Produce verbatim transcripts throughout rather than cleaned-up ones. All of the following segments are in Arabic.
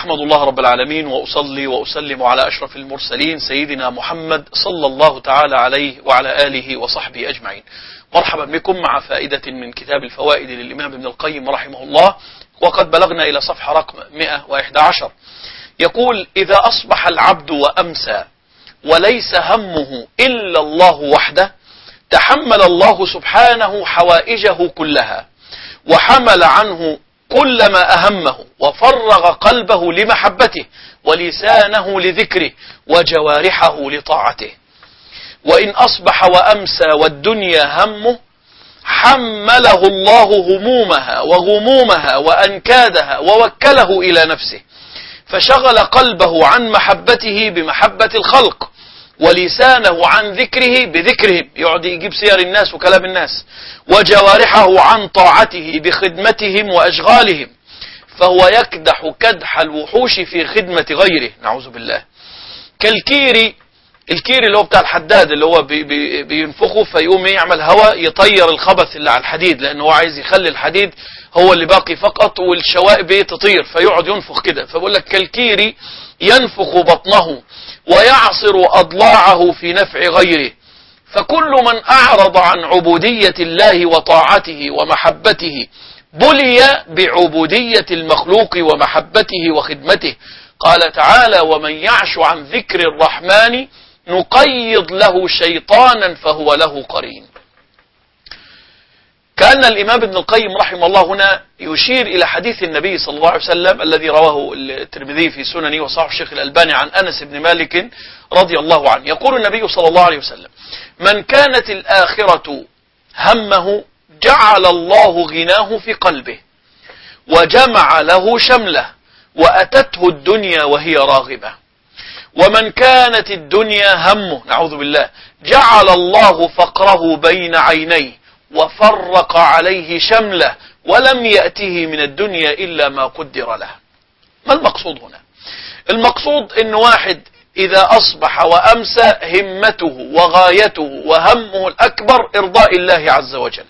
أحمد الله رب العالمين وأصلي وأسلم على أشرف المرسلين سيدنا محمد صلى الله تعالى عليه وعلى آله وصحبه أجمعين. مرحبا بكم مع فائدة من كتاب الفوائد للإمام ابن القيم رحمه الله، وقد بلغنا إلى صفحة رقم مئة وإحدى عشر. يقول: إذا أصبح العبد وأمسى وليس همه إلا الله وحده تحمل الله سبحانه حوائجه كلها، وحمل عنه كل ما أهمه، وفرغ قلبه لمحبته ولسانه لذكره وجوارحه لطاعته. وإن أصبح وأمسى والدنيا همه حمله الله همومها وغمومها وأنكادها ووكله إلى نفسه، فشغل قلبه عن محبته بمحبة الخلق، ولسانه عن ذكره بذكرهم، يقعد يجيب سير الناس وكلام الناس، وجوارحه عن طاعته بخدمتهم وأشغالهم، فهو يكدح كدح الوحوش في خدمة غيره، نعوذ بالله. كالكيري، الكيري اللي هو بتاع الحداد، اللي هو بي بي بينفخه فيقوم يعمل هواء يطير الخبث اللي على الحديد، لأنه هو عايز يخلي الحديد هو اللي باقي فقط والشوائب تطير، فيقعد ينفخ كده. فبقول لك كالكيري ينفخ بطنه ويعصر أضلاعه في نفع غيره. فكل من أعرض عن عبودية الله وطاعته ومحبته بلي بعبودية المخلوق ومحبته وخدمته. قال تعالى: ومن يعش عن ذكر الرحمن نقيض له شيطانا فهو له قرين. كأن الإمام ابن القيم رحمه الله هنا يشير إلى حديث النبي صلى الله عليه وسلم الذي رواه الترمذي في سننه وصححه الشيخ الألباني عن أنس بن مالك رضي الله عنه. يقول النبي صلى الله عليه وسلم: من كانت الآخرة همه جعل الله غناه في قلبه، وجمع له شمله، وأتته الدنيا وهي راغبة. ومن كانت الدنيا همه، نعوذ بالله، جعل الله فقره بين عينيه، وفرق عليه شمله، ولم يأته من الدنيا إلا ما قدر له. ما المقصود هنا؟ المقصود إن واحد إذا أصبح وأمسى همته وغايته وهمه الأكبر إرضاء الله عز وجل.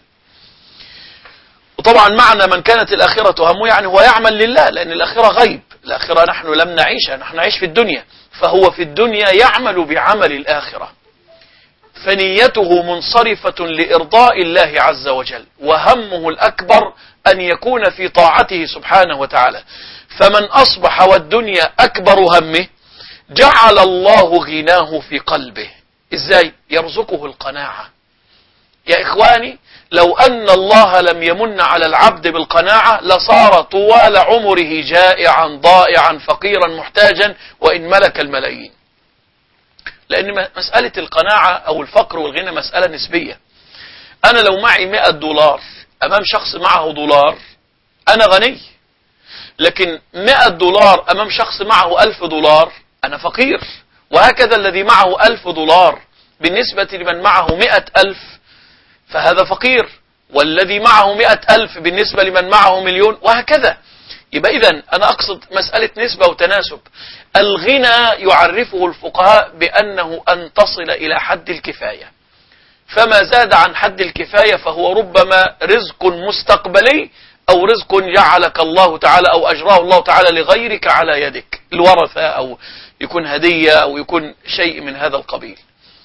وطبعا معنى من كانت الآخرة همه يعني هو يعمل لله، لأن الآخرة غيب، الآخرة نحن لم نعيشها، نحن نعيش في الدنيا، فهو في الدنيا يعمل بعمل الآخرة، فنيته منصرفة لإرضاء الله عز وجل، وهمه الأكبر أن يكون في طاعته سبحانه وتعالى. فمن أصبح والدنيا أكبر همه جعل الله غناه في قلبه. إزاي؟ يرزقه القناعة. يا إخواني، لو أن الله لم يمن على العبد بالقناعة لصار طوال عمره جائعا ضائعا فقيرا محتاجا وإن ملك الملايين. لأن مسألة القناعة أو الفقر والغنى مسألة نسبية. أنا لو معي مئة دولار أمام شخص معه دولار أنا غني، لكن مئة دولار أمام شخص معه ألف دولار أنا فقير. وهكذا الذي معه ألف دولار بالنسبة لمن معه مئة ألف فهذا فقير، والذي معه مئة ألف بالنسبة لمن معه مليون، وهكذا. يبقى إذن أنا أقصد مسألة نسبة وتناسب. الغنى يعرفه الفقهاء بأنه أن تصل إلى حد الكفاية، فما زاد عن حد الكفاية فهو ربما رزق مستقبلي أو رزق جعلك الله تعالى أو أجراه الله تعالى لغيرك على يدك، الورثة، أو يكون هدية، أو يكون شيء من هذا القبيل.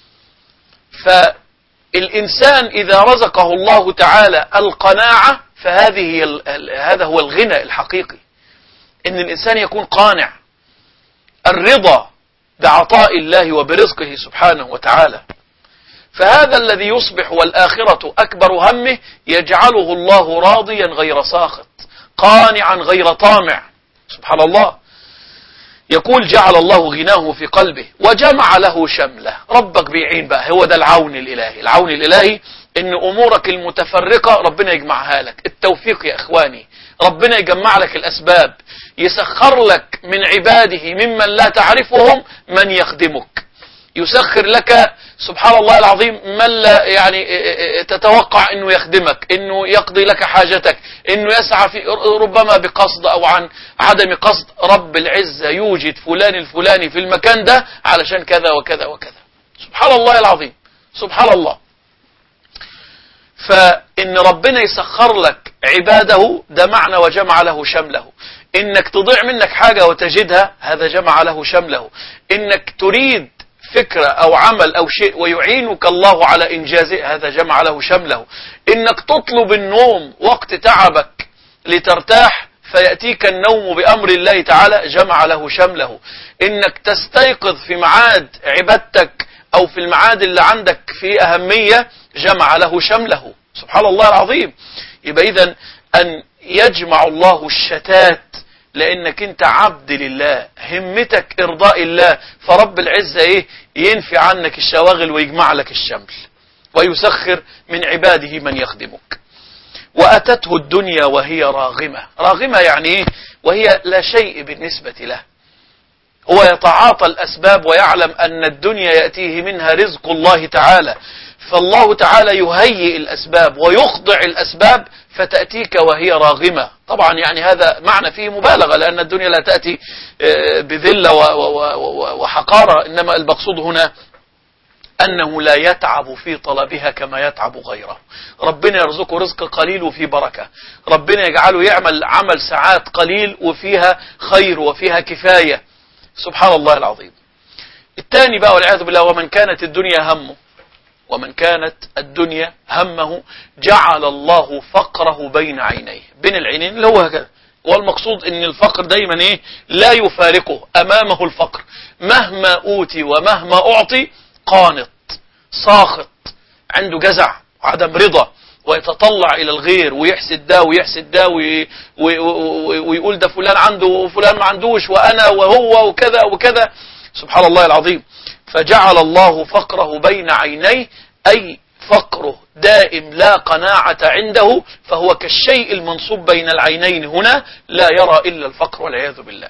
فالإنسان إذا رزقه الله تعالى القناعة فهذه هذا هو الغنى الحقيقي، إن الإنسان يكون قانع، الرضا بعطاء الله وبرزقه سبحانه وتعالى. فهذا الذي يصبح والآخرة أكبر همه يجعله الله راضيا غير ساخط، قانعا غير طامع، سبحان الله. يقول: جعل الله غناه في قلبه وجمع له شمله. ربك بيعين بقى، هو ده العون الإلهي. العون الإلهي إن أمورك المتفرقة ربنا يجمعها لك. التوفيق يا إخواني، ربنا يجمع لك الأسباب، يسخر لك من عباده ممن لا تعرفهم من يخدمك، يسخر لك سبحان الله العظيم من لا يعني تتوقع أنه يخدمك، أنه يقضي لك حاجتك، أنه يسعى في ربما بقصد أو عن عدم قصد. رب العزة يوجد فلان الفلاني في المكان ده علشان كذا وكذا وكذا. سبحان الله العظيم، سبحان الله. فإن ربنا يسخر لك عباده ده معنى وجمع له شمله. انك تضيع منك حاجة وتجدها، هذا جمع له شمله. انك تريد فكرة او عمل او شيء ويعينك الله على انجازه، هذا جمع له شمله. انك تطلب النوم وقت تعبك لترتاح فيأتيك النوم بأمر الله تعالى، جمع له شمله. انك تستيقظ في ميعاد عبادتك او في الميعاد اللي عندك في اهمية، جمع له شمله. سبحان الله العظيم. يبقى اذا ان يجمع الله الشتات لانك انت عبد لله، همتك ارضاء الله، فرب العزة ايه ينفي عنك الشواغل ويجمع لك الشمل، ويسخر من عباده من يخدمك. واتته الدنيا وهي راغمة. راغمة يعني ايه؟ وهي لا شيء بالنسبة له. هو يتعاطى الاسباب ويعلم ان الدنيا يأتيه منها رزق الله تعالى، فالله تعالى يهيئ الاسباب ويخضع الاسباب فتأتيك وهي راغمة. طبعا يعني هذا معنى فيه مبالغة، لأن الدنيا لا تأتي بذلة وحقارة، إنما المقصود هنا أنه لا يتعب في طلبها كما يتعب غيره. ربنا يرزقه رزق قليل وفيه بركة، ربنا يجعله يعمل عمل ساعات قليل وفيها خير وفيها كفاية. سبحان الله العظيم. الثاني بقى والعياذ بالله، ومن كانت الدنيا همه ومن كانت الدنيا همه جعل الله فقره بين عينيه. بين العينين اللي هو هكذا. والمقصود ان الفقر دايما ايه؟ لا يفارقه، امامه الفقر مهما اوتي ومهما اعطي، قانط ساخط، عنده جزع وعدم رضا، ويتطلع الى الغير ويحسد ده ويحسد ده وي وي وي ويقول ده فلان عنده وفلان ما عندوش وانا وهو وكذا وكذا. سبحان الله العظيم. فجعل الله فقره بين عينيه، أي فقره دائم لا قناعة عنده، فهو كالشيء المنصوب بين العينين هنا، لا يرى إلا الفقر والعياذ بالله.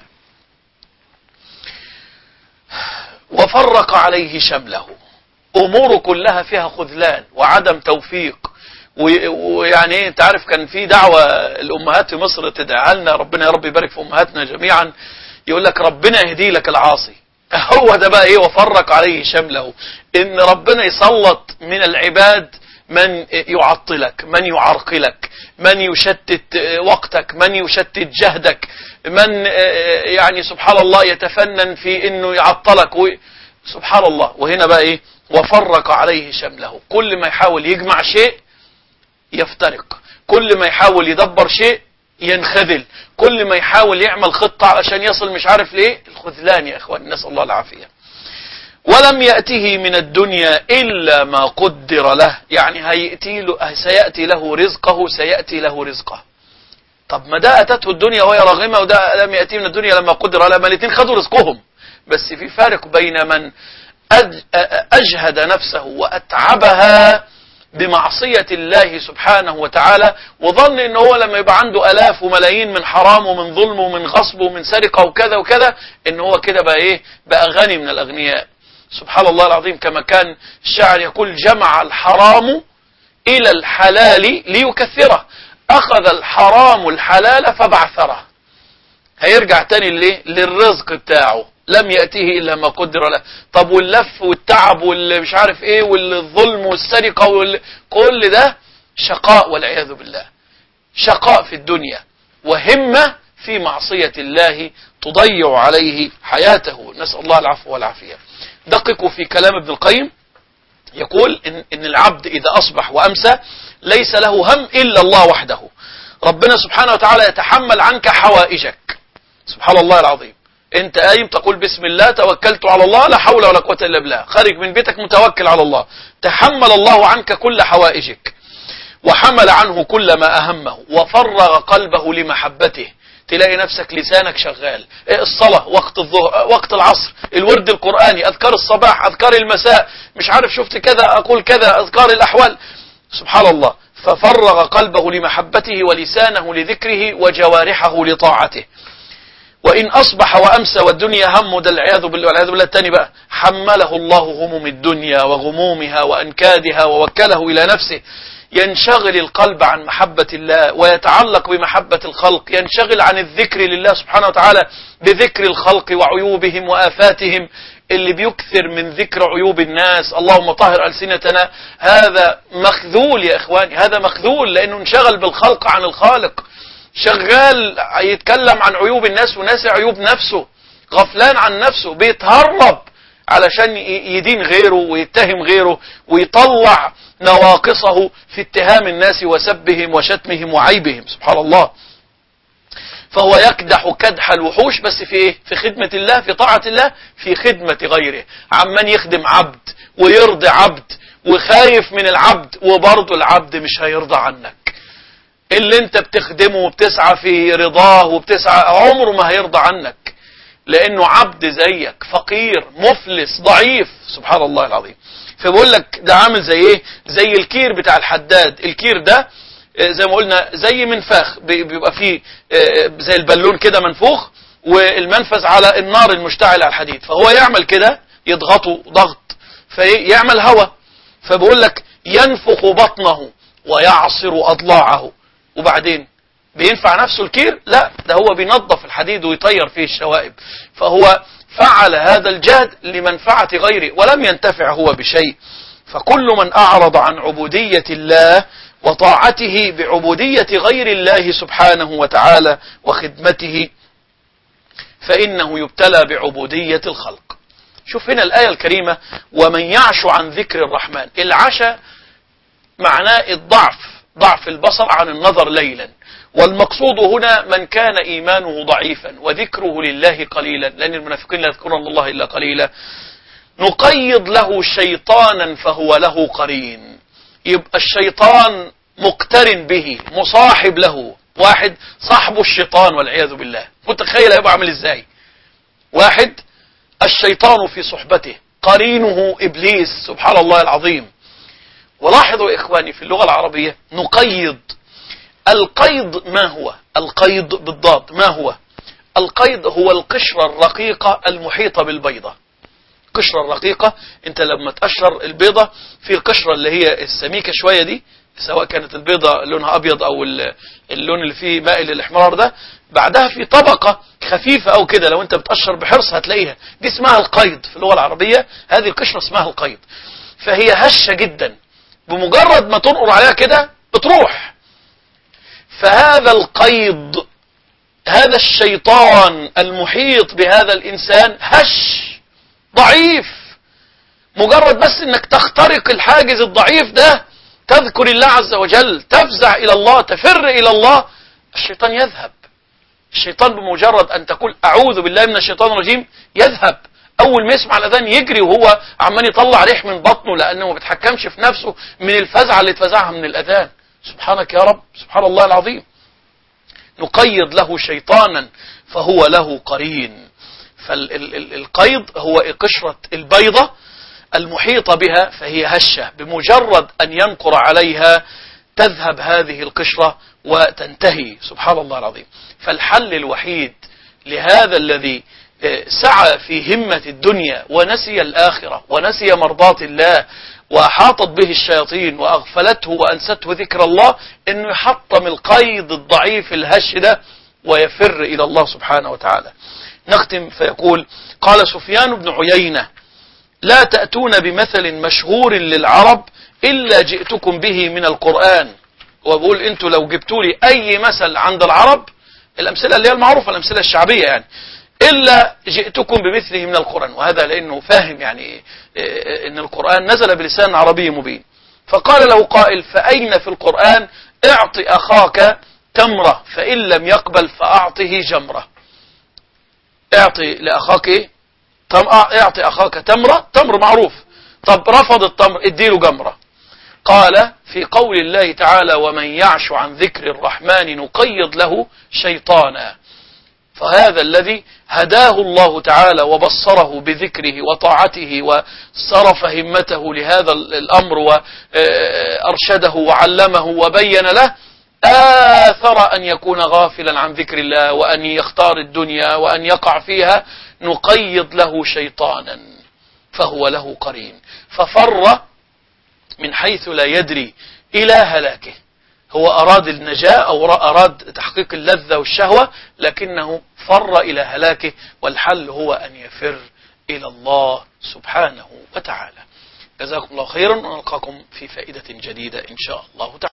وفرق عليه شمله. أمور كلها فيها خذلان وعدم توفيق. ويعني ايه، انت عارف كان في دعوة الأمهات في مصر تدعى لنا، ربنا يا رب يبارك في أمهاتنا جميعا، يقول لك ربنا يهدي لك العاصي. هو ده بقى ايه؟ وفرق عليه شمله. ان ربنا يسلط من العباد من يعطلك، من يعرقلك، من يشتت وقتك، من يشتت جهدك، من يعني سبحان الله يتفنن في انه يعطلك و... سبحان الله. وهنا بقى ايه؟ وفرق عليه شمله. كل ما يحاول يجمع شيء يفترق، كل ما يحاول يدبر شيء ينخذل، كل ما يحاول يعمل خطة علشان يصل مش عارف ليه، الخذلان يا اخوان، نسأل الله العافية. ولم يأته من الدنيا إلا ما قدر له. يعني هيأتي له، سيأتي له رزقه، سيأتي له رزقه. طب ما ده أتته الدنيا وهي راغمة، وده لم يأتي من الدنيا لما قدر له، ما الاثنين خدوا رزقهم، بس في فارق بين من أجهد نفسه وأتعبها بمعصية الله سبحانه وتعالى، وظن ان هو لما يبقى عنده الاف وملايين من حرام ومن ظلم ومن غصب ومن سرقة وكذا وكذا، ان هو كده بقى ايه؟ بقى غني من الاغنياء. سبحان الله العظيم. كما كان الشاعر يقول: جمع الحرام الى الحلال ليكثره، اخذ الحرام الحلال فبعثره. هيرجع تاني ليه؟ للرزق بتاعه، لم يأتيه إلا ما قدر له. طب واللف والتعب واللي مش عارف ايه والظلم والسرقة وال... كل ده شقاء والعياذ بالله، شقاء في الدنيا وهمة في معصية الله تضيع عليه حياته. نسأل الله العفو والعافية. دققوا في كلام ابن القيم، يقول إن, إن العبد إذا أصبح وأمسى ليس له هم إلا الله وحده. ربنا سبحانه وتعالى يتحمل عنك حوائجك. سبحان الله العظيم. انت قايم تقول بسم الله توكلت على الله لا حول ولا قوة الا بالله، خارج من بيتك متوكل على الله، تحمل الله عنك كل حوائجك، وحمل عنه كل ما أهمه، وفرغ قلبه لمحبته. تلاقي نفسك لسانك شغال، الصلاة، وقت الظهر، وقت العصر، الورد القرآني، أذكار الصباح، أذكار المساء، مش عارف شفت كذا أقول كذا، أذكار الأحوال. سبحان الله. ففرغ قلبه لمحبته ولسانه لذكره وجوارحه لطاعته. وإن أصبح وأمسى والدنيا همه، ده العياذ بالله والعياذ بالله الثاني بقى، حمله الله هموم الدنيا وغمومها وأنكادها ووكله إلى نفسه. ينشغل القلب عن محبة الله ويتعلق بمحبة الخلق، ينشغل عن الذكر لله سبحانه وتعالى بذكر الخلق وعيوبهم وآفاتهم. اللي بيكثر من ذكر عيوب الناس، اللهم طهر ألسنتنا، هذا مخذول يا إخواني، هذا مخذول، لأنه انشغل بالخلق عن الخالق. شغال يتكلم عن عيوب الناس وناسي عيوب نفسه، غفلان عن نفسه، بيتهرب علشان يدين غيره ويتهم غيره ويطلع نواقصه في اتهام الناس وسبهم وشتمهم وعيبهم. سبحان الله. فهو يكدح كدح الوحوش، بس في ايه؟ في خدمة الله، في طاعة الله، في خدمة غيره. عمن يخدم عبد ويرضي عبد وخايف من العبد، وبرضه العبد مش هيرضى عنك. اللي انت بتخدمه وبتسعى في رضاه وبتسعى، عمره ما هيرضى عنك، لانه عبد زيك، فقير مفلس ضعيف. سبحان الله العظيم. فبقول لك ده عامل زي ايه؟ زي الكير بتاع الحداد. الكير ده زي ما قلنا زي منفاخ، بيبقى فيه زي البالون كده منفوخ، والمنفذ على النار المشتعلة على الحديد، فهو يعمل كده، يضغطه ضغط فيعمل هواء. فبقول لك ينفخ بطنه ويعصر أضلاعه، وبعدين بينفع نفسه الكير؟ لا، ده هو بينظف الحديد ويطير فيه الشوائب. فهو فعل هذا الجهد لمنفعة غيره ولم ينتفع هو بشيء. فكل من أعرض عن عبودية الله وطاعته بعبودية غير الله سبحانه وتعالى وخدمته، فإنه يبتلى بعبودية الخلق. شوف هنا الآية الكريمة: ومن يعش عن ذكر الرحمن. العشاء معناه الضعف، ضعف البصر عن النظر ليلا، والمقصود هنا من كان إيمانه ضعيفا وذكره لله قليلا، لأن المنافقين لا يذكرون الله إلا قليلا، نقيض له شيطانا فهو له قرين. يبقى الشيطان مقترن به، مصاحب له، واحد صاحبه الشيطان والعياذ بالله. متخيل هيبقى عامل ازاي؟ واحد الشيطان في صحبته، قرينه إبليس. سبحان الله العظيم. ولاحظوا إخواني في اللغة العربية نقيض. القيض ما هو؟ القيض بالضاد ما هو؟ القيض هو القشرة الرقيقة المحيطة بالبيضة. القشرة الرقيقة، انت لما تقشر البيضة في القشرة اللي هي السميكة شوية دي، سواء كانت البيضة لونها أبيض أو اللون اللي فيه مائل للإحمرار ده، بعدها في طبقة خفيفة أو كده، لو انت بتقشر بحرص هتلاقيها، دي اسمها القيض في اللغة العربية. هذه القشرة اسمها القيض. فهي هشة جدا، بمجرد ما تنقر عليها كده بتروح. فهذا القيض، هذا الشيطان المحيط بهذا الإنسان هش ضعيف. مجرد بس انك تخترق الحاجز الضعيف ده، تذكر الله عز وجل، تفزع الى الله، تفر الى الله، الشيطان يذهب. الشيطان بمجرد ان تقول اعوذ بالله من الشيطان الرجيم يذهب. اول ما يسمع الاذان يجري، وهو عمال يطلع ريح من بطنه، لانه ما بيتحكمش في نفسه من الفزعه اللي اتفزعها من الاذان. سبحانك يا رب، سبحان الله العظيم. نقيض له شيطانا فهو له قرين. فالقيض هو قشرة البيضة المحيطة بها، فهي هشة، بمجرد أن ينقر عليها تذهب هذه القشرة وتنتهي. سبحان الله العظيم. فالحل الوحيد لهذا الذي سعى في همة الدنيا ونسي الآخرة ونسي مرضات الله وحاطت به الشياطين وأغفلته وأنسته ذكر الله، أنه يحطم القيد الضعيف الهش ده ويفر إلى الله سبحانه وتعالى. نختم فيقول: قال سفيان بن عيينة: لا تأتون بمثل مشهور للعرب إلا جئتكم به من القرآن. وبقول انتوا لو جبتوا لي أي مثل عند العرب، الأمثلة اللي هي المعروفة، الأمثلة الشعبية يعني، إلا جئتكم بمثله من القرآن. وهذا لأنه فاهم يعني إن القرآن نزل بلسان عربي مبين. فقال له قائل: فأين في القرآن اعط أخاك تمرة فإن لم يقبل فأعطه جمرة؟ اعطي لأخاك ايه؟ اعطي أخاك تمرة، تمر معروف، طب رفض التمر اديله جمرة. قال: في قول الله تعالى: ومن يعش عن ذكر الرحمن نقيض له شيطانا. فهذا الذي هداه الله تعالى وبصره بذكره وطاعته وصرف همته لهذا الأمر وأرشده وعلمه وبين له، آثر أن يكون غافلا عن ذكر الله وأن يختار الدنيا وأن يقع فيها. نقيض له شيطانا فهو له قرين، ففر من حيث لا يدري إلى هلاكه. هو أراد النجاة أو أراد تحقيق اللذة والشهوة، لكنه فر إلى هلاكه، والحل هو أن يفر إلى الله سبحانه وتعالى. جزاكم الله خيرا، ونلقاكم في فائدة جديدة إن شاء الله تعالى.